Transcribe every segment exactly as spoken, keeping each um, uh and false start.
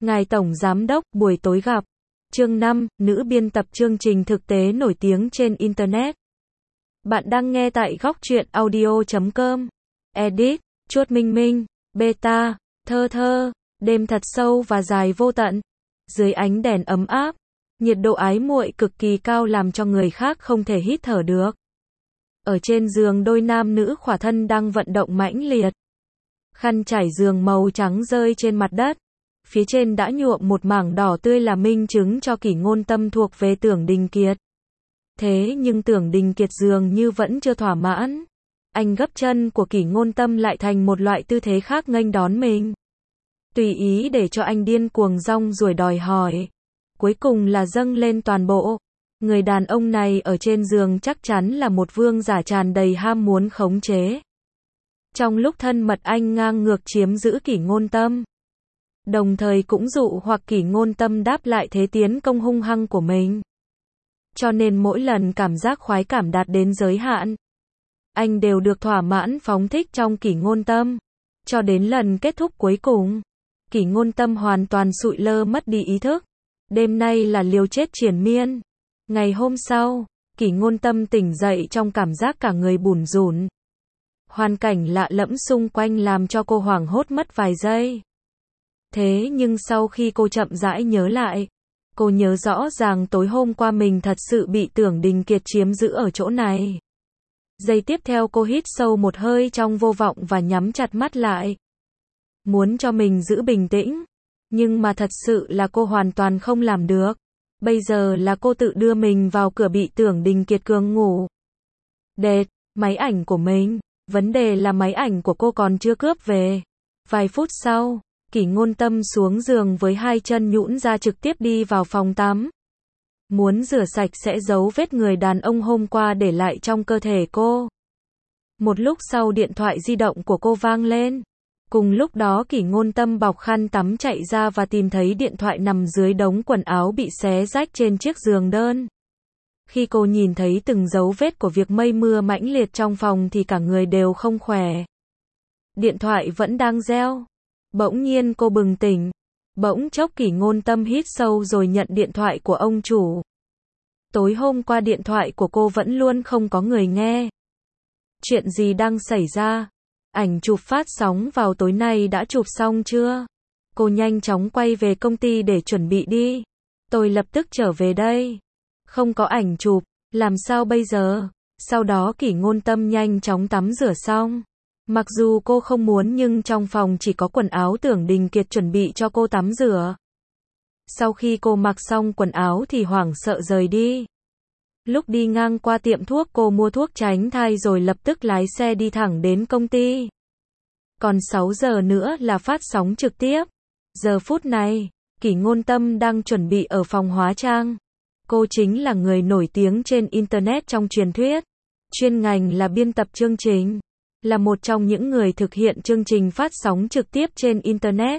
Ngài Tổng Giám đốc, buổi tối gặp. Chương năm, nữ biên tập chương trình thực tế nổi tiếng trên Internet. Bạn đang nghe tại góc truyện audio chấm com. Edit, chuột minh minh, beta, thơ thơ, đêm thật sâu và dài vô tận. Dưới ánh đèn ấm áp, nhiệt độ ái muội cực kỳ cao làm cho người khác không thể hít thở được. Ở trên giường đôi nam nữ khỏa thân đang vận động mãnh liệt. Khăn trải giường màu trắng rơi trên mặt đất. Phía trên đã nhuộm một mảng đỏ tươi là minh chứng cho Kỷ Ngôn Tâm thuộc về Tưởng Đình Kiệt. Thế nhưng Tưởng Đình Kiệt dường như vẫn chưa thỏa mãn. Anh gấp chân của Kỷ Ngôn Tâm lại thành một loại tư thế khác nghênh đón mình. Tùy ý để cho anh điên cuồng rong ruổi đòi hỏi. Cuối cùng là dâng lên toàn bộ. Người đàn ông này ở trên giường chắc chắn là một vương giả tràn đầy ham muốn khống chế. Trong lúc thân mật anh ngang ngược chiếm giữ Kỷ Ngôn Tâm. Đồng thời cũng dụ hoặc Kỷ Ngôn Tâm đáp lại thế tiến công hung hăng của mình. Cho nên mỗi lần cảm giác khoái cảm đạt đến giới hạn, anh đều được thỏa mãn phóng thích trong Kỷ Ngôn Tâm. Cho đến lần kết thúc cuối cùng, Kỷ Ngôn Tâm hoàn toàn sụi lơ mất đi ý thức. Đêm nay là liều chết triền miên. Ngày hôm sau, Kỷ Ngôn Tâm tỉnh dậy trong cảm giác cả người bủn rủn. Hoàn cảnh lạ lẫm xung quanh làm cho cô hoảng hốt mất vài giây. Thế nhưng sau khi cô chậm rãi nhớ lại, cô nhớ rõ ràng tối hôm qua mình thật sự bị Tưởng Đình Kiệt chiếm giữ ở chỗ này. Giây tiếp theo cô hít sâu một hơi trong vô vọng và nhắm chặt mắt lại. Muốn cho mình giữ bình tĩnh, nhưng mà thật sự là cô hoàn toàn không làm được. Bây giờ là cô tự đưa mình vào cửa bị Tưởng Đình Kiệt cường ngủ. Đệt, máy ảnh của mình, vấn đề là máy ảnh của cô còn chưa cướp về. Vài phút sau, Kỷ Ngôn Tâm xuống giường với hai chân nhũn ra trực tiếp đi vào phòng tắm. Muốn rửa sạch sẽ dấu vết người đàn ông hôm qua để lại trong cơ thể cô. Một lúc sau điện thoại di động của cô vang lên. Cùng lúc đó Kỷ Ngôn Tâm bọc khăn tắm chạy ra và tìm thấy điện thoại nằm dưới đống quần áo bị xé rách trên chiếc giường đơn. Khi cô nhìn thấy từng dấu vết của việc mây mưa mãnh liệt trong phòng thì cả người đều không khỏe. Điện thoại vẫn đang reo. Bỗng nhiên cô bừng tỉnh. Bỗng chốc Kỷ Ngôn Tâm hít sâu rồi nhận điện thoại của ông chủ. Tối hôm qua điện thoại của cô vẫn luôn không có người nghe. Chuyện gì đang xảy ra? Ảnh chụp phát sóng vào tối nay đã chụp xong chưa? Cô nhanh chóng quay về công ty để chuẩn bị đi. Tôi lập tức trở về đây. Không có ảnh chụp, làm sao bây giờ? Sau đó Kỷ Ngôn Tâm nhanh chóng tắm rửa xong. Mặc dù cô không muốn nhưng trong phòng chỉ có quần áo Tưởng Đình Kiệt chuẩn bị cho cô tắm rửa. Sau khi cô mặc xong quần áo thì hoảng sợ rời đi. Lúc đi ngang qua tiệm thuốc cô mua thuốc tránh thai rồi lập tức lái xe đi thẳng đến công ty. Còn sáu giờ nữa là phát sóng trực tiếp. Giờ phút này, Kỷ Ngôn Tâm đang chuẩn bị ở phòng hóa trang. Cô chính là người nổi tiếng trên Internet trong truyền thuyết. Chuyên ngành là biên tập chương trình. Là một trong những người thực hiện chương trình phát sóng trực tiếp trên Internet.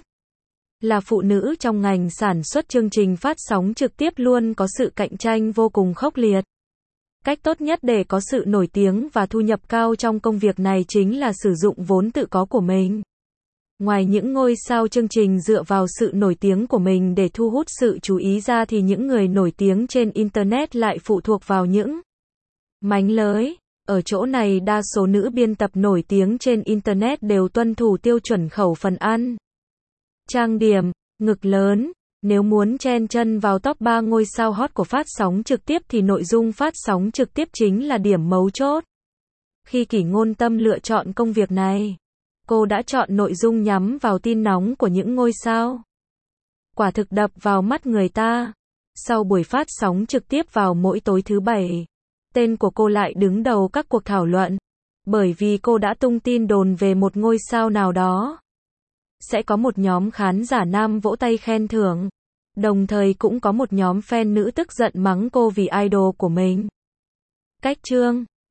Là phụ nữ trong ngành sản xuất chương trình phát sóng trực tiếp luôn có sự cạnh tranh vô cùng khốc liệt. Cách tốt nhất để có sự nổi tiếng và thu nhập cao trong công việc này chính là sử dụng vốn tự có của mình. Ngoài những ngôi sao chương trình dựa vào sự nổi tiếng của mình để thu hút sự chú ý ra thì những người nổi tiếng trên Internet lại phụ thuộc vào những mánh lới. Ở chỗ này đa số nữ biên tập nổi tiếng trên Internet đều tuân thủ tiêu chuẩn khẩu phần ăn. Trang điểm, ngực lớn. Nếu muốn chen chân vào top ba ngôi sao hot của phát sóng trực tiếp thì nội dung phát sóng trực tiếp chính là điểm mấu chốt. Khi Kỷ Ngôn Tâm lựa chọn công việc này, cô đã chọn nội dung nhắm vào tin nóng của những ngôi sao. Quả thực đập vào mắt người ta. Sau buổi phát sóng trực tiếp vào mỗi tối thứ bảy, tên của cô lại đứng đầu các cuộc thảo luận. Bởi vì cô đã tung tin đồn về một ngôi sao nào đó. Sẽ có một nhóm khán giả nam vỗ tay khen thưởng. Đồng thời cũng có một nhóm fan nữ tức giận mắng cô vì idol của mình. Cách chương